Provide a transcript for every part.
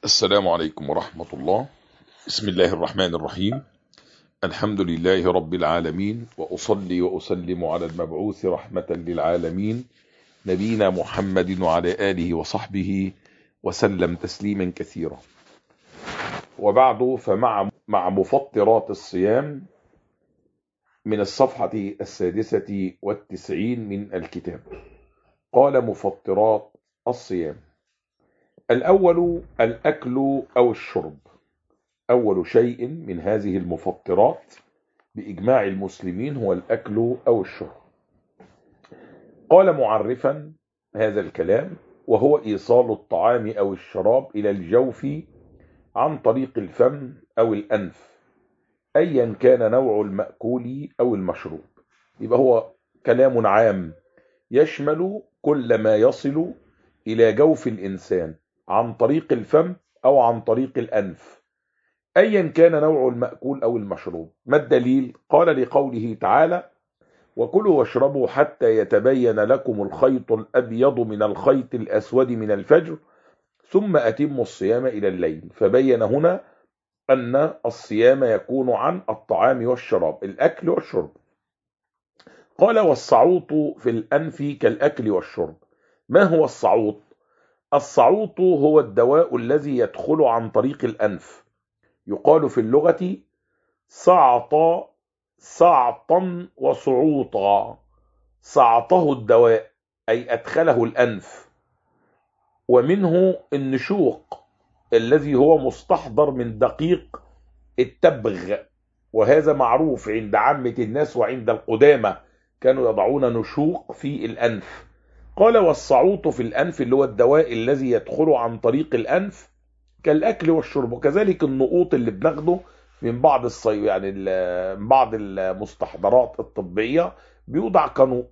السلام عليكم ورحمة الله. بسم الله الرحمن الرحيم. الحمد لله رب العالمين، وأصلي وأسلم على المبعوث رحمة للعالمين نبينا محمد وعلى آله وصحبه وسلم تسليما كثيرا. وبعد، فمع مفطرات الصيام من الصفحة 96 من الكتاب. قال: مفطرات الصيام: الأول الأكل أو الشرب. أول شيء من هذه المفطرات بإجماع المسلمين هو الأكل أو الشرب. قال معرفا هذا الكلام: وهو إيصال الطعام أو الشراب إلى الجوف عن طريق الفم أو الأنف، أيا كان نوع المأكول أو المشروب. يبقى هو كلام عام يشمل كل ما يصل إلى جوف الإنسان عن طريق الفم أو عن طريق الأنف، أيا كان نوع المأكول أو المشروب. ما الدليل؟ قال: لقوله تعالى: وكلوا واشربوا حتى يتبين لكم الخيط الأبيض من الخيط الأسود من الفجر ثم أتموا الصيام إلى الليل. فبين هنا أن الصيام يكون عن الطعام والشراب، الأكل والشرب. قال: والصعوط في الأنف كالأكل والشرب. ما هو الصعوط؟ الصعوط هو الدواء الذي يدخل عن طريق الأنف. يقال في اللغة صعطا وصعوطا. صعطه الدواء أي أدخله الأنف. ومنه النشوق الذي هو مستحضر من دقيق التبغ، وهذا معروف عند عامة الناس وعند القدامى كانوا يضعون نشوق في الأنف. قال: والصعوط في الأنف اللي هو الدواء الذي يدخل عن طريق الأنف كالأكل والشرب. وكذلك النقوط اللي بناخده من بعض بعض المستحضرات الطبية بيوضع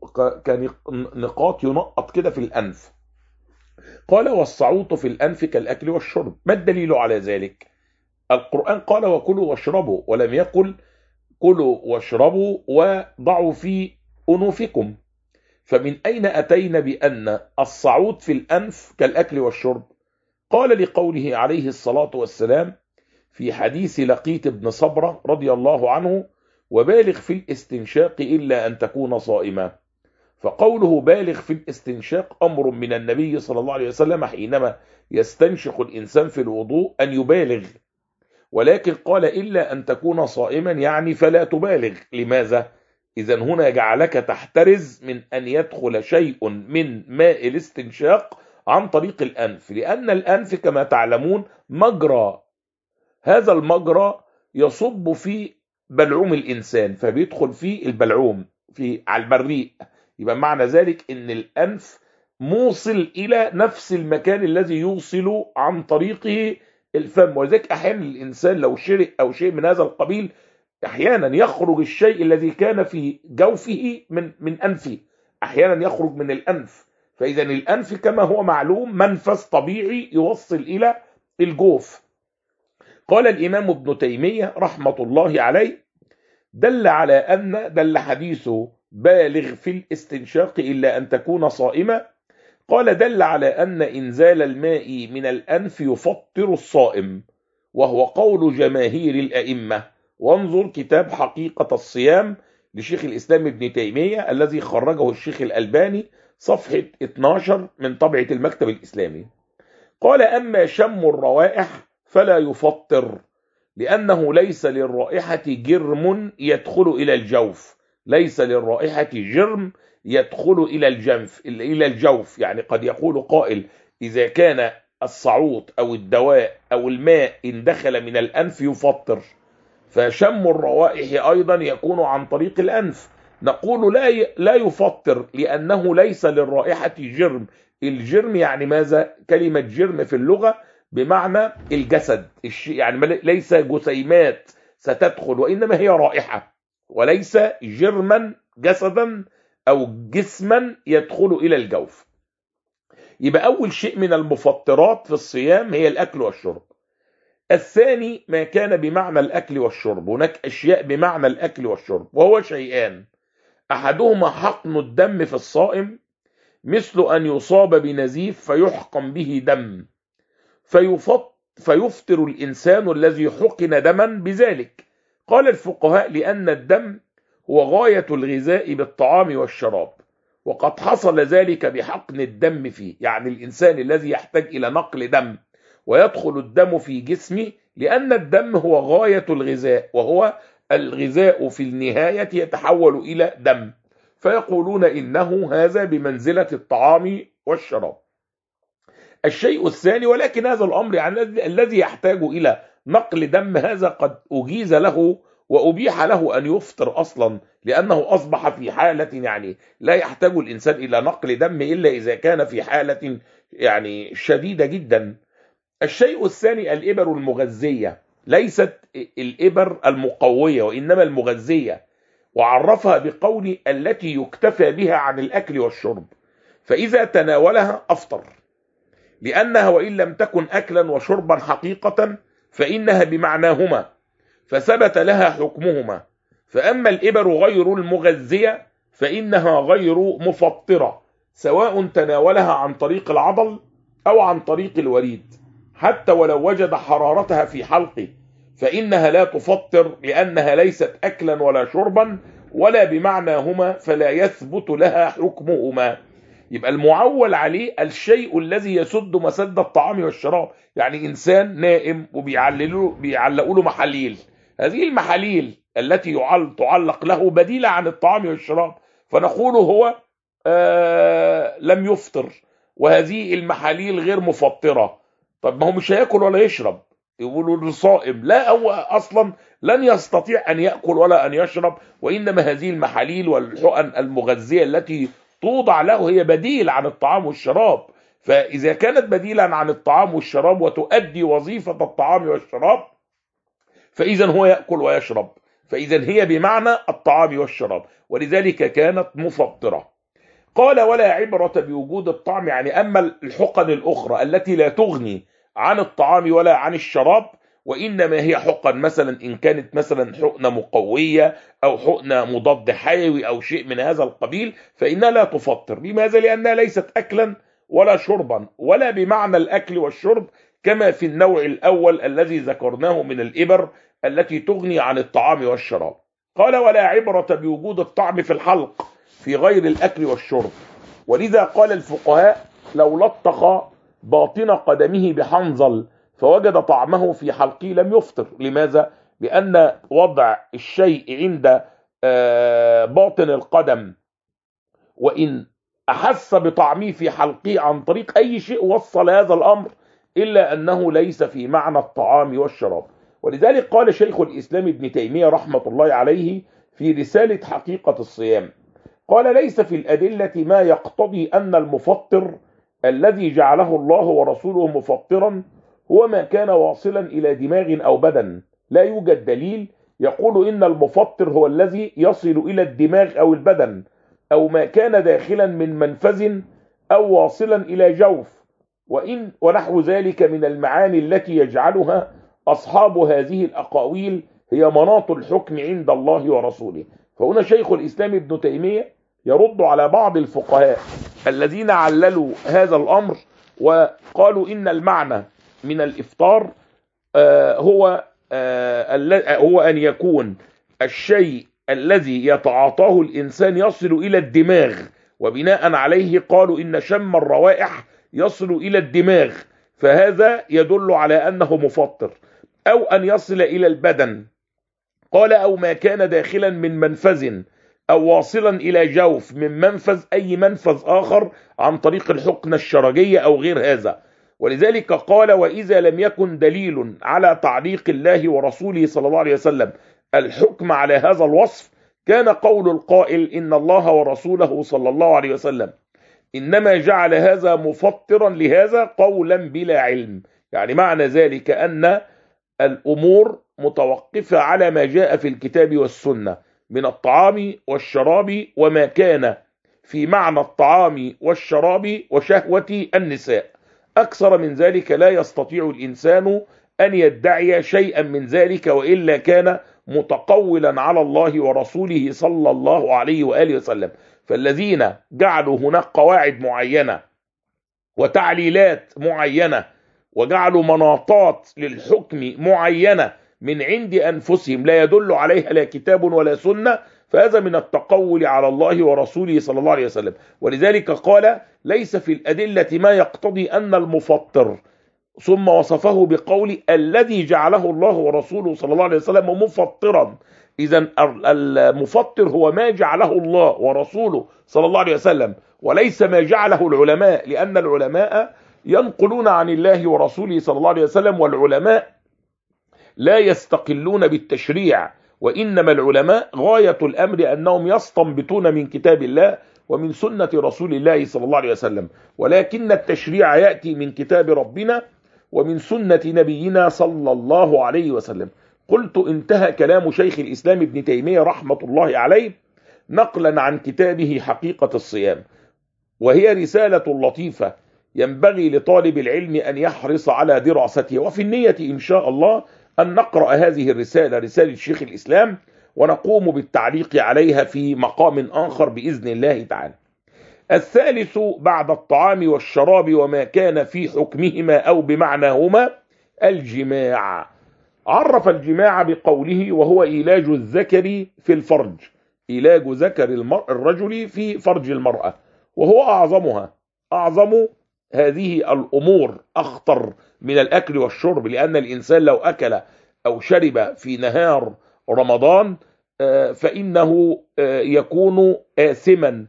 كنقاط ينقط كده في الأنف. قال: والصعوط في الأنف كالأكل والشرب. ما الدليل على ذلك؟ القرآن قال: وكلوا واشربوا، ولم يقل كلوا واشربوا وضعوا في أنوفكم. فمن أين أتينا بأن الصعوط في الأنف كالأكل والشرب؟ قال: لقوله عليه الصلاة والسلام في حديث لقيط بن صبرة رضي الله عنه: وبالغ في الاستنشاق إلا أن تكون صائما. فقوله بالغ في الاستنشاق أمر من النبي صلى الله عليه وسلم حينما يستنشق الإنسان في الوضوء أن يبالغ، ولكن قال إلا أن تكون صائما، يعني فلا تبالغ. لماذا؟ إذن هنا جعلك تحترز من أن يدخل شيء من ماء الاستنشاق عن طريق الأنف، لأن الأنف كما تعلمون مجرى، هذا المجرى يصب في بلعوم الإنسان، فبيدخل فيه البلعوم على البريق. يبقى معنى ذلك ان الأنف موصل إلى نفس المكان الذي يوصل عن طريقه الفم. ولذلك أحيانا الإنسان لو شرب أو شيء من هذا القبيل أحيانا يخرج الشيء الذي كان في جوفه من أنفه، أحيانا يخرج من الأنف. فإذا الأنف كما هو معلوم منفذ طبيعي يوصل إلى الجوف. قال الإمام ابن تيمية رحمة الله عليه: دل حديثه بالغ في الاستنشاق إلا أن تكون صائمة، قال دل على أن إنزال الماء من الأنف يفطر الصائم، وهو قول جماهير الأئمة. وانظر كتاب حقيقة الصيام لشيخ الإسلام ابن تيمية الذي خرجه الشيخ الألباني صفحة 12 من طبعة المكتب الإسلامي. قال: أما شم الروائح فلا يفطر، لأنه ليس للرائحة جرم يدخل إلى الجوف. ليس للرائحة جرم يدخل إلى الجوف. يعني قد يقول قائل: إذا كان الصعوط أو الدواء أو الماء إن دخل من الأنف يفطر، فشم الروائح أيضا يكون عن طريق الأنف. نقول لا يفطر، لأنه ليس للرائحة جرم. الجرم يعني ماذا؟ كلمة جرم في اللغة بمعنى الجسد، يعني ليس جسيمات ستدخل، وإنما هي رائحة، وليس جرما جسدا أو جسما يدخل إلى الجوف. يبقى أول شيء من المفطرات في الصيام هي الأكل والشرب. الثاني ما كان بمعنى الأكل والشرب. هناك أشياء بمعنى الأكل والشرب، وهو شيئان: أحدهما حقن الدم في الصائم، مثل أن يصاب بنزيف فيحقن به دم فيفطر فيفطر الإنسان الذي حقن دما بذلك. قال الفقهاء لأن الدم هو غاية الغذاء بالطعام والشراب، وقد حصل ذلك بحقن الدم فيه، يعني الإنسان الذي يحتاج إلى نقل دم ويدخل الدم في جسمه، لأن الدم هو غاية الغذاء، وهو الغذاء في النهاية يتحول إلى دم، فيقولون إنه هذا بمنزلة الطعام والشراب. الشيء الثاني، ولكن هذا الأمر يعني الذي يحتاج إلى نقل دم هذا قد أجيز له وأبيح له أن يفطر أصلا، لأنه أصبح في حالة يعني لا يحتاج الإنسان إلى نقل دم إلا إذا كان في حالة يعني شديدة جدا. الشيء الثاني الإبر المغذية، ليست الإبر المقوية وإنما المغذية، وعرفها بقول التي يكتفى بها عن الأكل والشرب، فإذا تناولها أفطر، لأنها وإن لم تكن أكلا وشربا حقيقة فإنها بمعناهما، فثبت لها حكمهما. فأما الإبر غير المغذية فإنها غير مفطرة، سواء تناولها عن طريق العضل أو عن طريق الوريد، حتى ولو وجد حرارتها في حلقه، فإنها لا تفطر، لأنها ليست أكلا ولا شربا ولا بمعناهما، فلا يثبت لها حكمهما. يبقى المعول عليه الشيء الذي يسد مسد الطعام والشراب، يعني إنسان نائم وبيعلقوا له محاليل، هذه المحاليل التي تعلق له بديلة عن الطعام والشراب، فنقول هو لم يفطر، وهذه المحاليل غير مفطرة. طب ما هو مش هياكل ولا يشرب، يقولوا له صائم، لا، هو أصلا لن يستطيع أن يأكل ولا أن يشرب، وإنما هذه المحاليل والحقن المغذية التي توضع له هي بديل عن الطعام والشراب. فإذا كانت بديلا عن الطعام والشراب وتؤدي وظيفة الطعام والشراب، فإذا هو يأكل ويشرب، فإذا هي بمعنى الطعام والشراب، ولذلك كانت مفطرة. قال ولا عبرة بوجود الطعم، يعني أما الحقن الأخرى التي لا تغني عن الطعام ولا عن الشراب، وإنما هي حقن مثلا إن كانت مثلا حقنة مقوية أو حقنة مضاد حيوي أو شيء من هذا القبيل، فإنها لا تفطر. لماذا؟ لأنها ليست أكلا ولا شربا ولا بمعنى الأكل والشرب، كما في النوع الأول الذي ذكرناه من الإبر التي تغني عن الطعام والشراب. قال ولا عبرة بوجود الطعم في الحلق في غير الأكل والشرب، ولذا قال الفقهاء لو لطخ باطن قدمه بحنظل فوجد طعمه في حلقه لم يفطر. لماذا؟ لأن وضع الشيء عند باطن القدم وإن أحس بطعمه في حلقه عن طريق أي شيء وصل هذا الأمر، إلا أنه ليس في معنى الطعام والشراب. ولذلك قال شيخ الإسلام ابن تيمية رحمة الله عليه في رسالة حقيقة الصيام، قال ليس في الأدلة ما يقتضي أن المفطر الذي جعله الله ورسوله مفطرا هو ما كان واصلا إلى دماغ أو بدن. لا يوجد دليل يقول إن المفطر هو الذي يصل إلى الدماغ أو البدن، أو ما كان داخلا من منفذ أو واصلا إلى جوف، ونحو ذلك من المعاني التي يجعلها أصحاب هذه الأقاويل هي مناط الحكم عند الله ورسوله. فهنا شيخ الإسلام ابن تيمية يرد على بعض الفقهاء الذين عللوا هذا الأمر وقالوا إن المعنى من الإفطار هو أن يكون الشيء الذي يتعاطاه الإنسان يصل إلى الدماغ، وبناء عليه قالوا إن شم الروائح يصل إلى الدماغ، فهذا يدل على أنه مفطر. أو أن يصل إلى البدن، قال أو ما كان داخلا من منفذ أو واصلا إلى جوف من منفذ، أي منفذ آخر عن طريق الحقنة الشرجية أو غير هذا. ولذلك قال وإذا لم يكن دليل على تعليق الله ورسوله صلى الله عليه وسلم الحكم على هذا الوصف، كان قول القائل إن الله ورسوله صلى الله عليه وسلم إنما جعل هذا مفطرا لهذا قولا بلا علم. يعني معنى ذلك أن الأمور متوقفة على ما جاء في الكتاب والسنة من الطعام والشراب، وما كان في معنى الطعام والشراب وشهوة النساء. أكثر من ذلك لا يستطيع الإنسان أن يدعي شيئا من ذلك، وإلا كان متقولا على الله ورسوله صلى الله عليه وآله وسلم. فالذين جعلوا هناك قواعد معينة وتعليلات معينة وجعلوا مناطات للحكم معينة من عند أنفسهم لا يدل عليها لا كتاب ولا سنة، فهذا من التقول على الله ورسوله صلى الله عليه وسلم. ولذلك قال: ليس في الأدلة ما يقتضي أن المفطر، ثم وصفه بقول الذي جعله الله ورسوله صلى الله عليه وسلم مفطرا. إذن المفطر هو ما جعله الله ورسوله صلى الله عليه وسلم، وليس ما جعله العلماء، لأن العلماء ينقلون عن الله ورسوله صلى الله عليه وسلم، والعلماء لا يستقلون بالتشريع، وإنما العلماء غاية الأمر أنهم يستنبطون من كتاب الله ومن سنة رسول الله صلى الله عليه وسلم، ولكن التشريع يأتي من كتاب ربنا ومن سنة نبينا صلى الله عليه وسلم. قلت: انتهى كلام شيخ الإسلام ابن تيمية رحمة الله عليه نقلا عن كتابه حقيقة الصيام، وهي رسالة لطيفة ينبغي لطالب العلم أن يحرص على دراستها، وفي النية إن شاء الله أن نقرأ هذه الرسالة، رسالة شيخ الإسلام، ونقوم بالتعليق عليها في مقام آخر بإذن الله تعالى. الثالث بعد الطعام والشراب وما كان في حكمهما أو بمعناهما الجماع. عرف الجماع بقوله: وهو إيلاج الذكر في الفرج، إيلاج ذكر الرجل في فرج المرأة، وهو أعظم هذه الأمور، أخطر من الأكل والشرب، لأن الإنسان لو أكل أو شرب في نهار رمضان فإنه يكون آثما،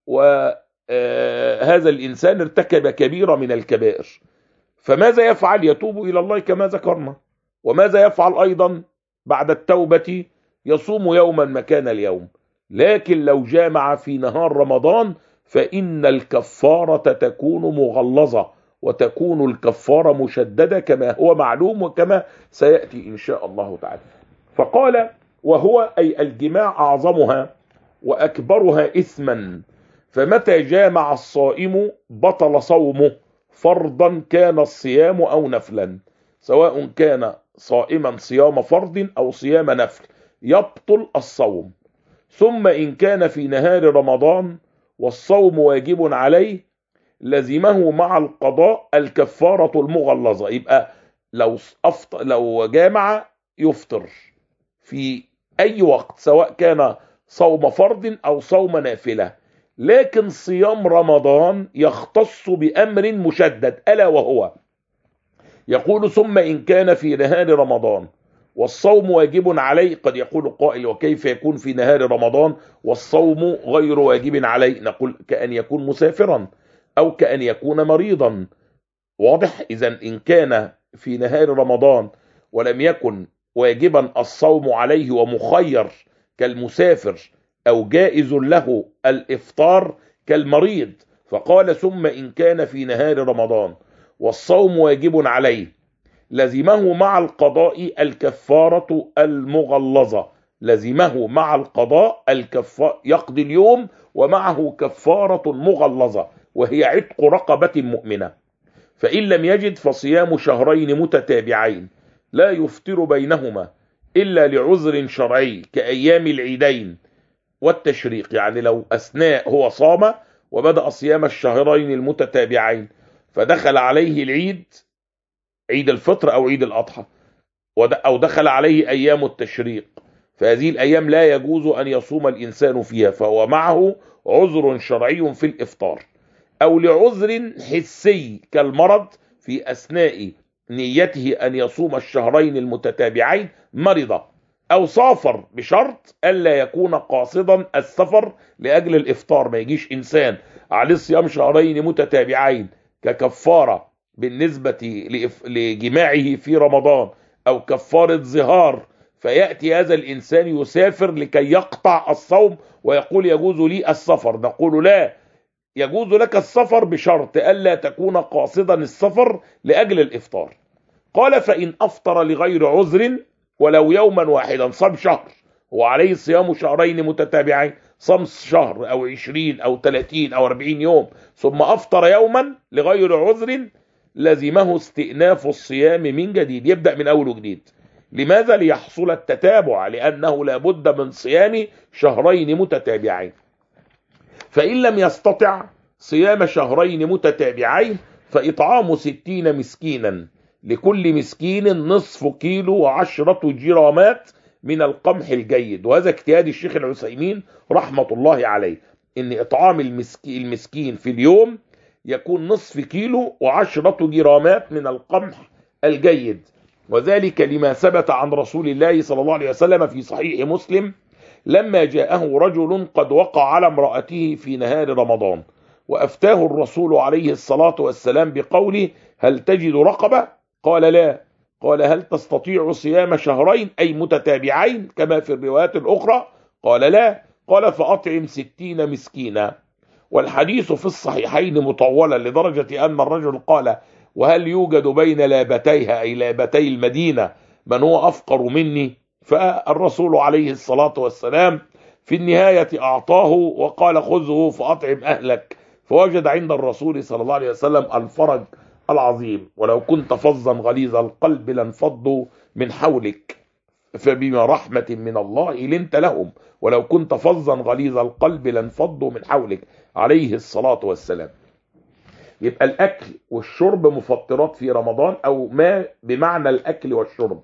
وهذا الإنسان ارتكب كبيرة من الكبائر. فماذا يفعل؟ يتوب إلى الله كما ذكرنا. وماذا يفعل أيضا بعد التوبة؟ يصوم يوما مكان اليوم. لكن لو جامع في نهار رمضان فإن الكفارة تكون مغلظة، وتكون الكفارة مشددة كما هو معلوم وكما سيأتي إن شاء الله تعالى. فقال: وهو أي الجماع أعظمها وأكبرها إثما، فمتى جامع الصائم بطل صومه، فرضا كان الصيام أو نفلا، سواء كان صائما صيام فرض أو صيام نفل يبطل الصوم. ثم إن كان في نهار رمضان والصوم واجب عليه لزمه مع القضاء الكفارة المغلظة. يبقى لو جامع يفطر في أي وقت، سواء كان صوم فرض أو صوم نافلة. لكن صيام رمضان يختص بأمر مشدد، ألا وهو يقول: ثم إن كان في نهار رمضان والصوم واجب عليه. قد يقول قائل: وكيف يكون في نهار رمضان والصوم غير واجب عليه؟ نقول: كأن يكون مسافرا أو كأن يكون مريضا. واضح؟ إذن إن كان في نهار رمضان ولم يكن واجبا الصوم عليه ومخير كالمسافر، أو جائز له الإفطار كالمريض. فقال: ثم إن كان في نهار رمضان والصوم واجب عليه لزمه مع القضاء الكفارة المغلظة. لزمه مع القضاء الكفارة، يقضي اليوم ومعه كفارة مغلظة، وهي عتق رقبة مؤمنة. فإن لم يجد فصيام شهرين متتابعين لا يفطر بينهما إلا لعذر شرعي كأيام العيدين والتشريق. يعني لو أثناء هو صام وبدأ صيام الشهرين المتتابعين فدخل عليه العيد، عيد الفطر أو عيد الأضحى، أو دخل عليه أيام التشريق، فهذه الأيام لا يجوز أن يصوم الإنسان فيها، فهو معه عذر شرعي في الإفطار. أو لعذر حسي كالمرض، في أثناء نيته أن يصوم الشهرين المتتابعين مرض أو سافر، بشرط ألا يكون قاصدا السفر لأجل الإفطار. ما يجيش إنسان عليه صيام شهرين متتابعين ككفارة بالنسبة لجماعه في رمضان أو كفارة ظهار، فيأتي هذا الإنسان يسافر لكي يقطع الصوم ويقول: يجوز لي السفر. نقول: لا، يجوز لك السفر بشرط ألا تكون قاصدا السفر لأجل الإفطار. قال: فإن أفطر لغير عذر ولو يوما واحدا، صام شهر وعليه صيام شهرين متتابعين، صام شهر أو 20 أو 30 أو 40 يوم، ثم أفطر يوما لغير عذر، لزمه استئناف الصيام من جديد، يبدأ من أول وجديد. لماذا؟ ليحصل التتابع، لأنه لابد من صيام شهرين متتابعين. فإن لم يستطع صيام شهرين متتابعين فإطعام 60 مسكينا لكل مسكين نصف كيلو و10 جرامات من القمح الجيد. وهذا اجتهاد الشيخ العثيمين رحمة الله عليه، ان اطعام المسكين في اليوم يكون نصف كيلو و10 جرامات من القمح الجيد. وذلك لما ثبت عن رسول الله صلى الله عليه وسلم في صحيح مسلم لما جاءه رجل قد وقع على امرأته في نهار رمضان، وأفتاه الرسول عليه الصلاة والسلام بقوله: هل تجد رقبة؟ قال لا. قال: هل تستطيع صيام شهرين أي متتابعين كما في الروايات الأخرى؟ قال لا. قال: فأطعم 60 مسكينا. والحديث في الصحيحين مطولا لدرجة أن الرجل قال: وهل يوجد بين لابتيها أي لابتي المدينة من هو أفقر مني؟ فالرسول عليه الصلاة والسلام في النهاية أعطاه وقال: خذه فأطعم أهلك. فوجد عند الرسول صلى الله عليه وسلم الفرج العظيم: ولو كنت فظا غليظ القلب لانفضوا من حولك فبما رحمة من الله لنت لهم، ولو كنت فظا غليظ القلب لانفضوا من حولك، عليه الصلاة والسلام. يبقى الأكل والشرب مفطرات في رمضان، أو ما بمعنى الأكل والشرب.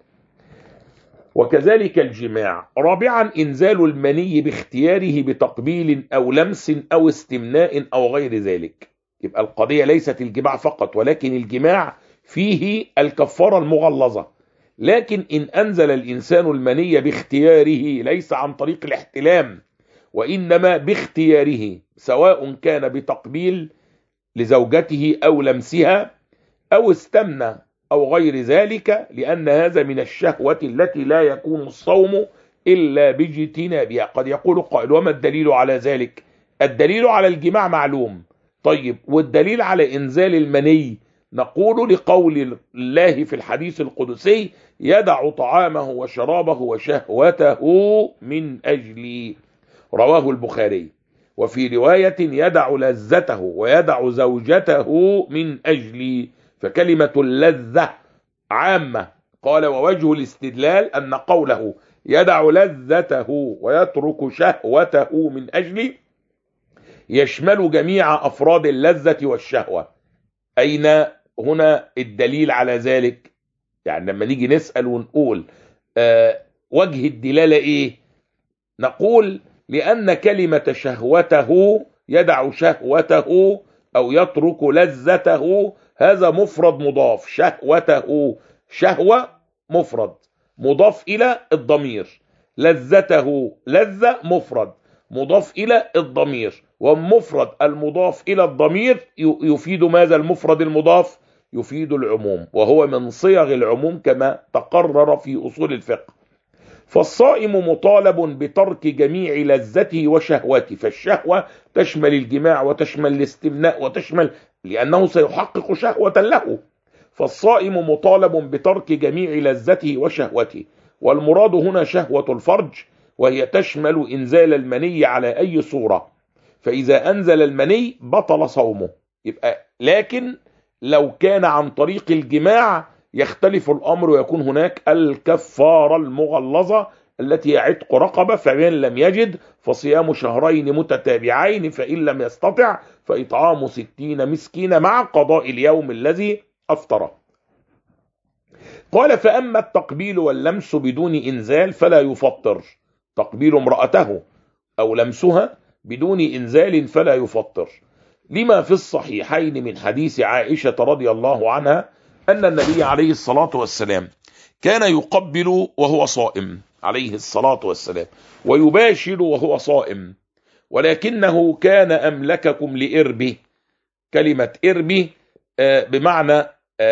وكذلك الجماع. رابعا إنزال المني باختياره بتقبيل أو لمس أو استمناء أو غير ذلك. يبقى القضية ليست الجماع فقط، ولكن الجماع فيه الكفارة المغلظة. لكن إن أنزل الإنسان المني باختياره ليس عن طريق الاحتلام، وإنما باختياره، سواء كان بتقبيل لزوجته أو لمسها أو استمنى أو غير ذلك، لأن هذا من الشهوة التي لا يكون الصوم إلا باجتنابها. قد يقول قائل: وما الدليل على ذلك؟ الدليل على الجماع معلوم. طيب، والدليل على إنزال المني؟ نقول لقول الله في الحديث القدسي: يدع طعامه وشرابه وشهوته من أجلي، رواه البخاري. وفي رواية: يدع لذته ويدع زوجته من أجلي، فكلمة اللذة عامة. قال: ووجه الاستدلال أن قوله يدع لذته ويترك شهوته من أجلي يشمل جميع أفراد اللذة والشهوة. أين هنا الدليل على ذلك؟ يعني لما نيجي نسأل ونقول وجه الدلالة إيه؟ نقول: لأن كلمة شهوته، يدع شهوته أو يترك لذته، هذا مفرد مضاف. شهوته شهوة مفرد مضاف إلى الضمير، لذته لذة مفرد مضاف إلى الضمير. والمفرد المضاف إلى الضمير يفيد ماذا؟ المفرد المضاف يفيد العموم، وهو من صيغ العموم كما تقرر في أصول الفقه. فالصائم مطالب بترك جميع لذته وشهوته، فالشهوة تشمل الجماع وتشمل الاستمناء وتشمل، لأنه سيحقق شهوة له. فالصائم مطالب بترك جميع لذته وشهوته، والمراد هنا شهوة الفرج، وهي تشمل إنزال المني على أي صورة. فإذا أنزل المني بطل صومه. يبقى لكن لو كان عن طريق الجماع يختلف الأمر، ويكون هناك الكفارة المغلظة التي يعتق رقبة، فمن لم يجد فصيام شهرين متتابعين، فإن لم يستطع فإطعام 60 مسكين مع قضاء اليوم الذي أفطره. قال: فأما التقبيل واللمس بدون إنزال فلا يفطر. تقبيل امرأته أو لمسها بدون إنزال فلا يفطر، لما في الصحيحين من حديث عائشة رضي الله عنها أن النبي عليه الصلاة والسلام كان يقبل وهو صائم عليه الصلاة والسلام، ويباشر وهو صائم، ولكنه كان أملككم لإربه. كلمة إربه بمعنى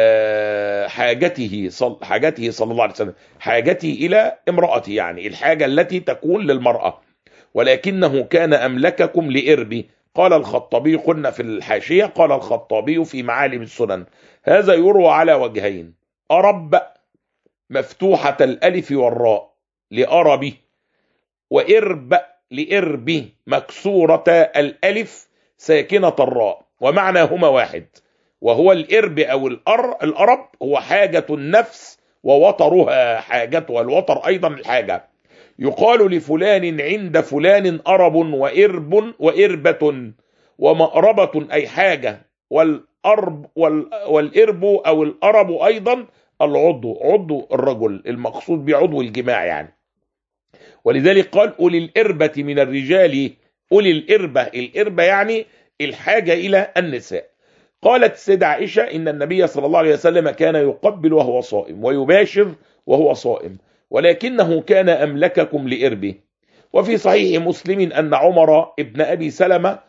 حاجته صلى الله عليه وسلم، حاجته إلى امرأته، يعني الحاجة التي تكون للمرأة، ولكنه كان أملككم لإربه. قال الخطابي، قلنا في الحاشية، قال الخطابي في معالم السنن: هذا يروى على وجهين: أرب مفتوحة الألف والراء لأربه، وإرب لإربه مكسورة الألف ساكنة الراء، ومعناهما واحد، وهو الإرب أو الأرب هو حاجة النفس ووطرها حاجتها، الوطر أيضا الحاجة. يقال لفلان عند فلان أرب وإرب وإربة ومأربة أي حاجة، والأرب والأرب والإرب أو الأرب أيضا عضو الرجل، المقصود بعضو الجماع يعني. ولذلك قال أولي الإربة من الرجال، أولي الإربة يعني الحاجة إلى النساء. قالت السيدة عائشة إن النبي صلى الله عليه وسلم كان يقبل وهو صائم ويباشر وهو صائم، ولكنه كان أملككم لإربه. وفي صحيح مسلم أن عمر بن أبي سلمة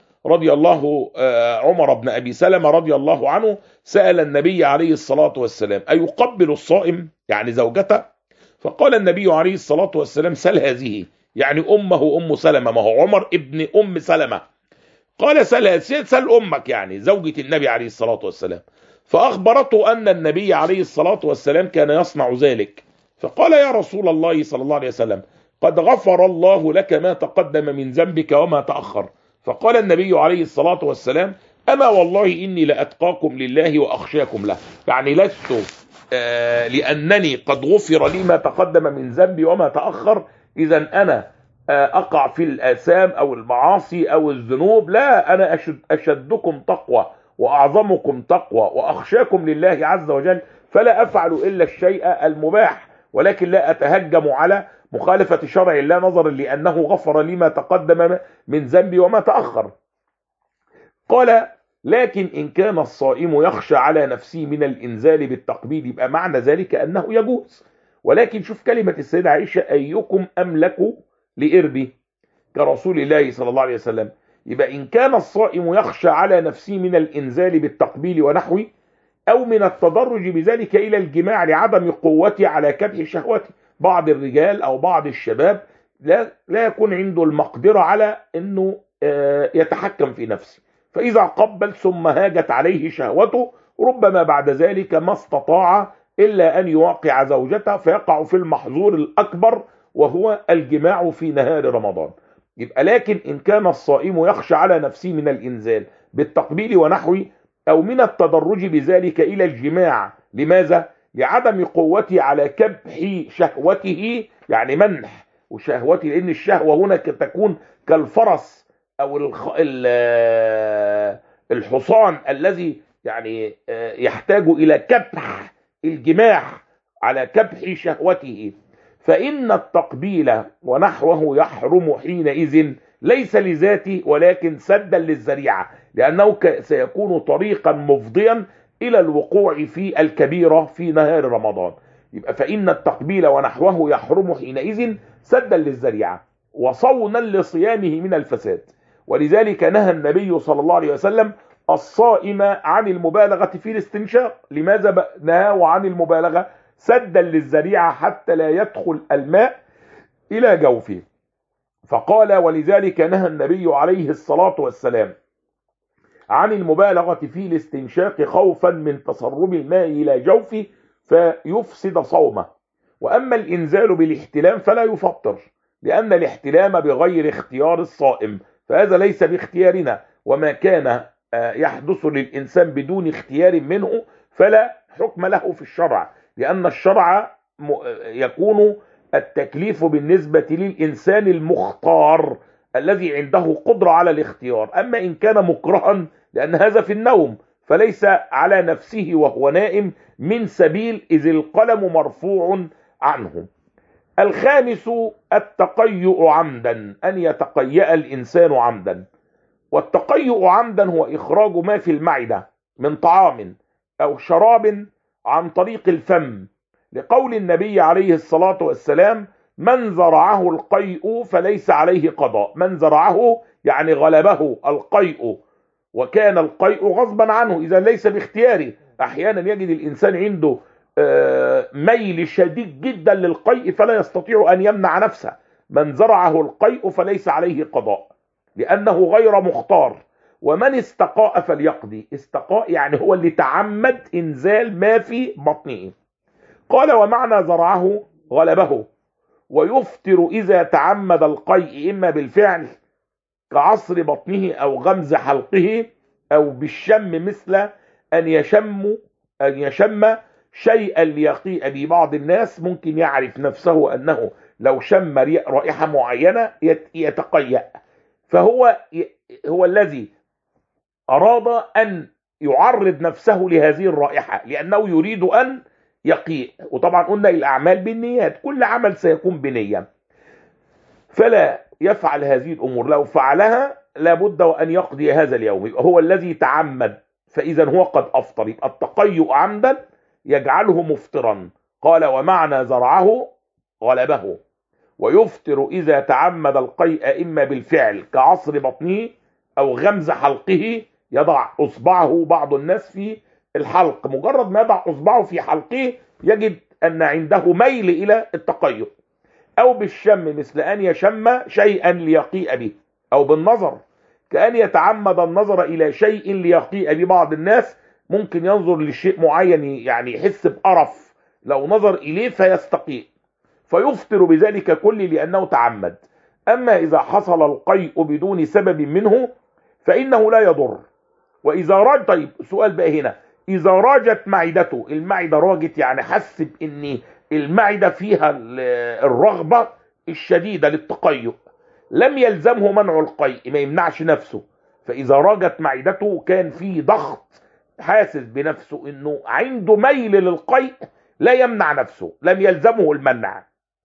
رضي الله عنه سأل النبي عليه الصلاة والسلام أيقبل الصائم يعني زوجته؟ فقال النبي عليه الصلاة والسلام سل هذه، يعني أمه أم سلمة، ما هو عمر ابن أم سلمة. قال سل أمك يعني زوجة النبي عليه الصلاة والسلام. فأخبرته أن النبي عليه الصلاة والسلام كان يصنع ذلك. فقال يا رسول الله صلى الله عليه وسلم قد غفر الله لك ما تقدم من ذنبك وما تأخر. فقال النبي عليه الصلاة والسلام أما والله إني لأتقاكم لله وأخشاكم له، يعني لست لأنني قد غفر لي ما تقدم من ذنبي وما تأخر إذا أنا أقع في الآثام أو المعاصي أو الذنوب، لا، أنا أشدكم تقوى وأعظمكم تقوى وأخشاكم لله عز وجل، فلا أفعل إلا الشيء المباح، ولكن لا أتهجم على مخالفة شرع الله نظرا لأنه غفر لي ما تقدم من ذنبي وما تأخر. قال لكن إن كان الصائم يخشى على نفسه من الإنزال بالتقبيل يبقى معنى ذلك أنه يجوز. ولكن شوف كلمة السيدة عائشة أيكم أملك لإربه كرسول الله صلى الله عليه وسلم، يبقى إن كان الصائم يخشى على نفسه من الإنزال بالتقبيل ونحوه أو من التدرج بذلك إلى الجماع لعدم قوته على كبح شهوته. بعض الرجال أو بعض الشباب لا يكون عنده المقدرة على أنه يتحكم في نفسه، فإذا قبل ثم هاجت عليه شهوته ربما بعد ذلك ما استطاع إلا أن يوقع زوجته فيقع في المحظور الأكبر وهو الجماع في نهار رمضان. يبقى لكن إن كان الصائم يخشى على نفسه من الإنزال بالتقبيل ونحوه أو من التدرج بذلك إلى الجماع، لماذا؟ لعدم قوته على كبح شهوته، يعني منح وشهوته، لأن الشهوة هنا تكون كالفرس أو الحصان الذي يعني يحتاج إلى كبح الجماع على كبح شهوته. فإن التقبيل ونحوه يحرم حينئذ ليس لذاته ولكن سدا للذريعة، لأنه سيكون طريقا مفضيا إلى الوقوع في الكبيرة في نهار رمضان. يبقى فإن التقبيل ونحوه يحرم حينئذ سدا للذريعة وصونا لصيامه من الفساد. ولذلك نهى النبي صلى الله عليه وسلم الصائم عن المبالغة في الاستنشاق. لماذا نهاه عن المبالغة؟ سدا للذريعة حتى لا يدخل الماء إلى جوفه. فقال ولذلك نهى النبي عليه الصلاة والسلام عن المبالغة في الاستنشاق خوفا من تسرب الماء إلى جوفه فيفسد صومه. وأما الإنزال بالاحتلام فلا يفطر، لأن الاحتلام بغير اختيار الصائم، فهذا ليس باختيارنا، وما كان يحدث للإنسان بدون اختيار منه فلا حكم له في الشرع، لأن الشرع يكون التكليف بالنسبة للإنسان المختار الذي عنده قدرة على الاختيار. أما إن كان مكرها لأن هذا في النوم فليس على نفسه وهو نائم من سبيل، إذ القلم مرفوع عنه. الخامس التقيؤ عمدا، أن يتقيأ الإنسان عمدا. والتقيؤ عمدا هو إخراج ما في المعدة من طعام أو شراب عن طريق الفم، لقول النبي عليه الصلاة والسلام من زرعه القيء فليس عليه قضاء. من زرعه يعني غلبه القيء، وكان القيء غصبا عنه، إذا ليس باختياره. أحيانا يجد الإنسان عنده ميل شديد جدا للقيء فلا يستطيع أن يمنع نفسه. من زرعه القيء فليس عليه قضاء لأنه غير مختار. ومن استقاء فليقضي. استقاء يعني هو اللي تعمد إنزال ما في بطنه. قال ومعنى زرعه غلبه. ويفطر إذا تعمد القيء إما بالفعل كعصر بطنه أو غمز حلقه أو بالشم، مثل أن يشم شيئا ليقيء به. بعض الناس ممكن يعرف نفسه أنه لو شم رائحة معينة يتقيأ، فهو الذي أراد أن يعرض نفسه لهذه الرائحة لأنه يريد أن يقيء. وطبعا قلنا الأعمال بالنيات، كل عمل سيكون بنية، فلا يفعل هذه الأمور. لو فعلها لابد وأن يقضي هذا اليوم، يبقى هو الذي تعمد، فإذا هو قد أفطر. يبقى التقيؤ عمدا يجعله مفطرا. قال ومعنى زرعه غلبه. ويفطر إذا تعمد القيء إما بالفعل كعصر بطنه أو غمز حلقه، يضع أصبعه بعض الناس في الحلق، مجرد ما يضع أصبعه في حلقه يجد أن عنده ميل إلى التقيؤ، أو بالشم مثل أن يشم شيئا ليقيء به، أو بالنظر كأن يتعمد النظر إلى شيء ليقيء به. بعض الناس ممكن ينظر لشيء معين يعني يحس بقرف، لو نظر إليه فيستقيء، فيفطر بذلك كله لأنه تعمد. أما إذا حصل القيء بدون سبب منه فإنه لا يضر. وإذا راج، طيب سؤال بقى هنا، إذا راجت معدته، المعدة راجت يعني حس بإن المعدة فيها الرغبة الشديدة للتقيؤ، لم يلزمه منع القيء، ما يمنعش نفسه. فإذا راجت معدته كان في ضغط، حاسس بنفسه إنه عنده ميل للقيء، لا يمنع نفسه، لم يلزمه المنع،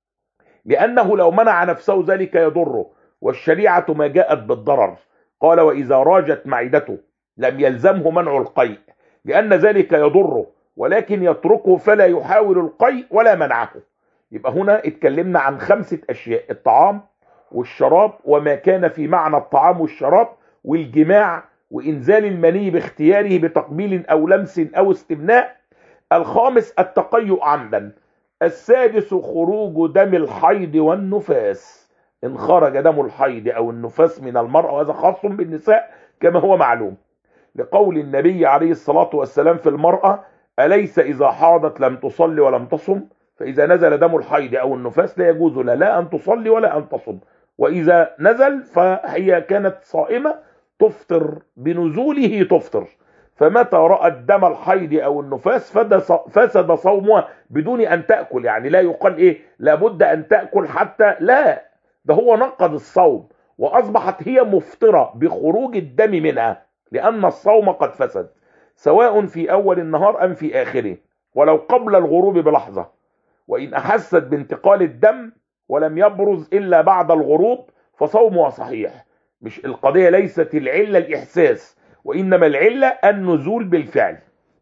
لأنه لو منع نفسه ذلك يضره، والشريعة ما جاءت بالضرر. قال وإذا راجت معدته لم يلزمه منع القيء لأن ذلك يضره، ولكن يتركه فلا يحاول القيء ولا منعه. يبقى هنا اتكلمنا عن 5 أشياء: الطعام والشراب وما كان في معنى الطعام والشراب، والجماع، وإنزال المني باختياره بتقبيل أو لمس أو استمناء. الخامس التقيؤ عمدا. السادس خروج دم الحيض والنفاس، إن خرج دم الحيض أو النفاس من المرأة، وهذا خاص بالنساء كما هو معلوم، لقول النبي عليه الصلاة والسلام في المرأة: أليس إذا حاضت لم تصلي ولم تصم؟ فإذا نزل دم الحيض أو النفاس لا يجوز لها لا أن تصلي ولا أن تصم، وإذا نزل فهي كانت صائمة تفطر بنزوله تفطر. فمتى رأت دم الحيض أو النفاس فسد صومها بدون أن تأكل. يعني لا يقال إيه لابد أن تأكل حتى، لا، ده هو نقض الصوم وأصبحت هي مفطرة بخروج الدم منها، لأن الصوم قد فسد، سواء في أول النهار أم في آخره، ولو قبل الغروب بلحظة. وإن أحست بانتقال الدم ولم يبرز إلا بعد الغروب فصومها صحيح. مش القضية ليست العلة الإحساس، وإنما العلة النزول بالفعل.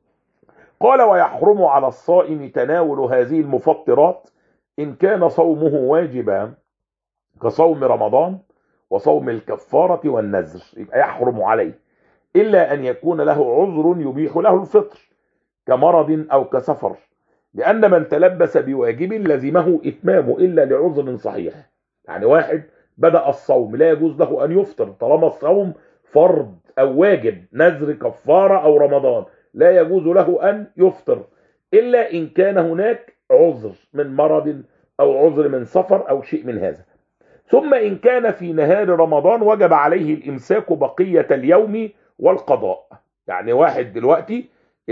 قال ويحرم على الصائم تناول هذه المفطرات إن كان صومه واجبا كصوم رمضان وصوم الكفارة والنذر، يبقى يحرم عليه، إلا أن يكون له عذر يبيح له الفطر كمرض أو كسفر، لأن من تلبس بواجب لزمه إتمامه إلا لعذر صحيح. يعني واحد بدأ الصوم لا يجوز له أن يفطر طالما الصوم فرض أو واجب، نذر كفارة أو رمضان، لا يجوز له أن يفطر إلا إن كان هناك عذر من مرض أو عذر من سفر أو شيء من هذا. ثم إن كان في نهار رمضان وجب عليه الإمساك بقية اليوم والقضاء. يعني واحد دلوقتي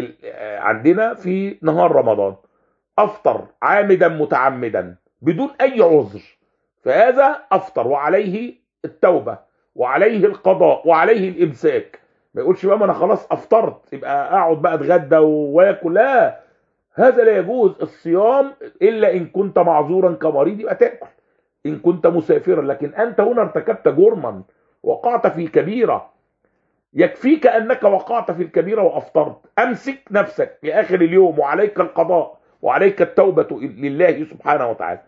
عندنا في نهار رمضان أفطر عامدا متعمدا بدون أي عذر، فهذا أفطر وعليه التوبة وعليه القضاء وعليه الإمساك. ما يقولش بقى ما أنا خلاص أفطرت يبقى أقعد بقى أتغدى وآكل، لا، هذا لا يجوز. الصيام إلا إن كنت معذورا كمريض يبقى تأكل، إن كنت مسافرا، لكن أنت هنا ارتكبت جرما، وقعت في كبيرة، يكفيك أنك وقعت في الكبيرة وأفطرت، أمسك نفسك لآخر اليوم وعليك القضاء وعليك التوبة لله سبحانه وتعالى.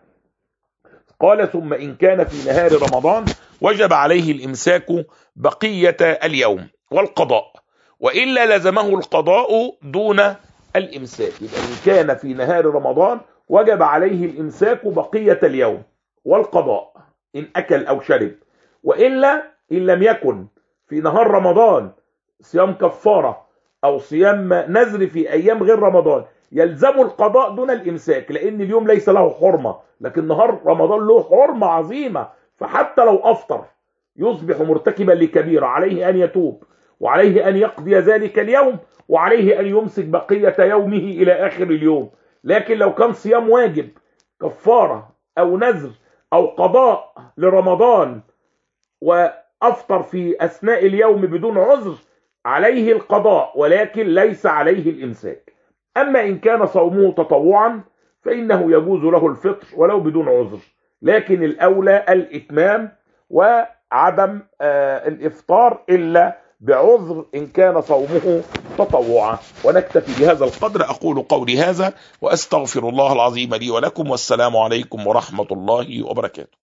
قال ثم إن كان في نهار رمضان وجب عليه الإمساك بقية اليوم والقضاء، وإلا لزمه القضاء دون الإمساك. يبقى إن كان في نهار رمضان وجب عليه الإمساك بقية اليوم والقضاء إن أكل أو شرب، وإلا إن لم يكن في نهار رمضان صيام كفارة أو صيام نذر في أيام غير رمضان يلزم القضاء دون الإمساك، لأن اليوم ليس له حرمة، لكن نهار رمضان له حرمة عظيمة، فحتى لو أفطر يصبح مرتكبا لكبيرة، عليه أن يتوب وعليه أن يقضي ذلك اليوم وعليه أن يمسك بقية يومه إلى آخر اليوم. لكن لو كان صيام واجب كفارة أو نذر أو قضاء لرمضان وأفطر في أثناء اليوم بدون عذر عليه القضاء ولكن ليس عليه الإمساك. أما إن كان صومه تطوعا فإنه يجوز له الفطر ولو بدون عذر، لكن الأولى الإتمام وعدم الإفطار إلا بعذر إن كان صومه تطوعا. ونكتفي بهذا القدر. أقول قولي هذا وأستغفر الله العظيم لي ولكم، والسلام عليكم ورحمة الله وبركاته.